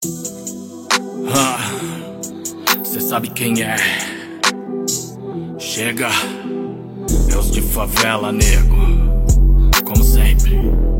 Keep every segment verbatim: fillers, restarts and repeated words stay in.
Cê sabe quem é? Chega, é os de favela, nego. Como sempre,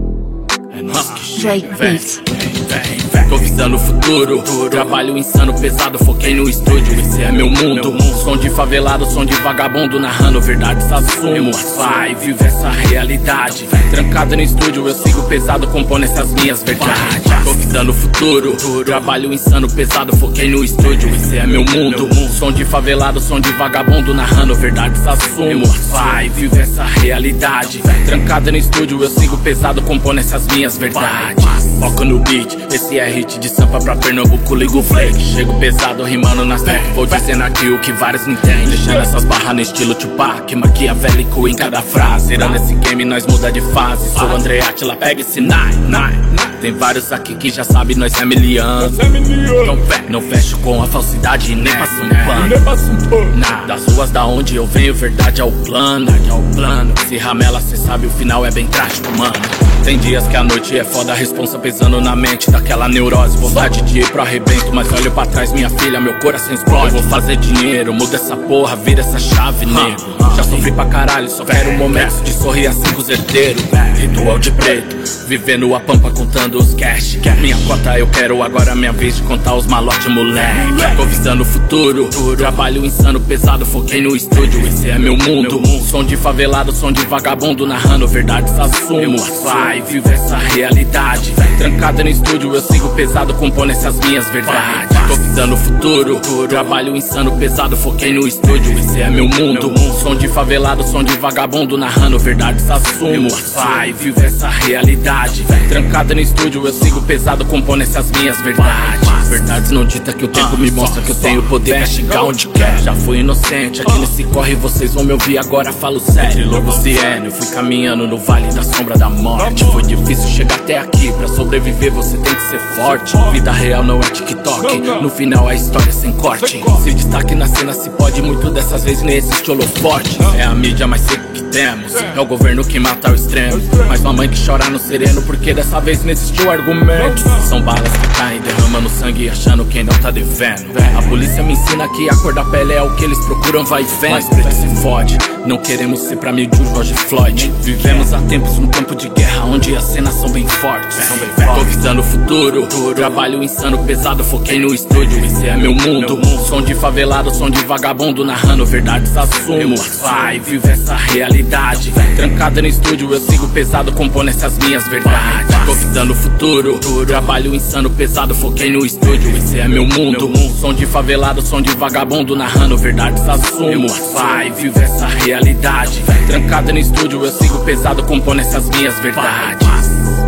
é nós que chega. Vem, vem, vem. Tô visando o futuro, trabalho insano, pesado, foquei no estúdio. Esse é meu mundo, som de favelado, som de vagabundo, narrando verdades, assumo. Vai, vive essa realidade. Trancado no estúdio, eu sigo pesado, compondo essas minhas verdades. Tô visando o futuro, trabalho insano, pesado, foquei no estúdio. Esse é meu mundo, som de favelado, som de vagabundo, narrando verdades, assumo. Vai, vive essa realidade. Trancado no estúdio, eu sigo pesado, compondo essas minhas verdades. Foco no beat, esse é hit de Sampa pra Pernambuco, ligo o flake. Chego pesado, rimando nas tracks, vou dizendo aqui o que vários não entendem. Deixando essas barras no estilo Tupac, maquiavélico em cada frase. Irando esse game, nós muda de fase. Sou André Atila, pega esse nine, nine. Tem vários aqui que já sabem, nós é miliano. Não fecho com a falsidade, nem passo um pano. Nah, das ruas da onde eu venho, verdade é o plano. Se ramela, cê sabe, o final é bem trágico, mano. Tem dias que a noite é foda, a responsa pesando na mente, daquela neurose, vontade de ir pro arrebento. Mas olho pra trás, minha filha, meu coração explode. Eu vou fazer dinheiro, muda essa porra, vira essa chave, nego. Já sofri pra caralho, só quero momentos de sorrir assim com os herdeiros. Ritual de preto, vivendo a pampa contando os cash. Minha cota eu quero, agora é minha vez de contar os malote, moleque. Tô visando o futuro, trabalho insano, pesado, foquei no estúdio. Esse é meu mundo, som de favelado, som de vagabundo, narrando verdades, assumo. Vai, vive essa realidade. Trancado no estúdio, eu sigo pesado, compondo essas minhas verdades. Tô visando o futuro, trabalho insano, pesado, foquei no estúdio. Esse é meu mundo, som de favelado, som de vagabundo, narrando verdades, assumo. Vai, vive essa realidade. Trancado no estúdio, eu sigo pesado, compondo essas minhas verdades. Verdades não dita que o tempo me mostra que eu tenho poder pra chegar onde quer. Já fui inocente, aqui nesse corre vocês vão me ouvir, agora falo sério. Lobo Cieno, eu fui caminhando no vale da sombra da morte. Foi difícil chegar até aqui, pra sobreviver você tem que ser forte. Vida real não é TikTok, no final a história é sem corte. Se destaque na cena se pode, muito dessas vezes nem existe holofote. É a mídia mais seca que temos, é o governo que mata o extremo. Mas mamãe que chora no sereno, porque dessa vez não existiu argumento. São balas que caem, derramando sangue, achando quem não tá devendo. A polícia me ensina que a cor da pele é o que eles procuram, vai vendo. Mas preto se fode, não queremos ser pra mil de George Floyd. Vivemos há tempos no campo de guerra, onde as cenas são bem fortes. Tô visando o futuro, trabalho insano, pesado, foquei no estúdio. Esse é meu mundo, som de favelado, som de vagabundo, narrando verdades, assumo. Vai, vive essa realidade. Trancado no estúdio, eu sigo pesado, compondo essas minhas verdades. Tô visando o futuro, trabalho insano, pesado, foquei no estúdio. Esse é meu mundo, som de favelado, som de vagabundo, narrando verdades, assumo. Vai, vive essa realidade. Trancado no estúdio, eu sigo pesado, compondo essas minhas verdades.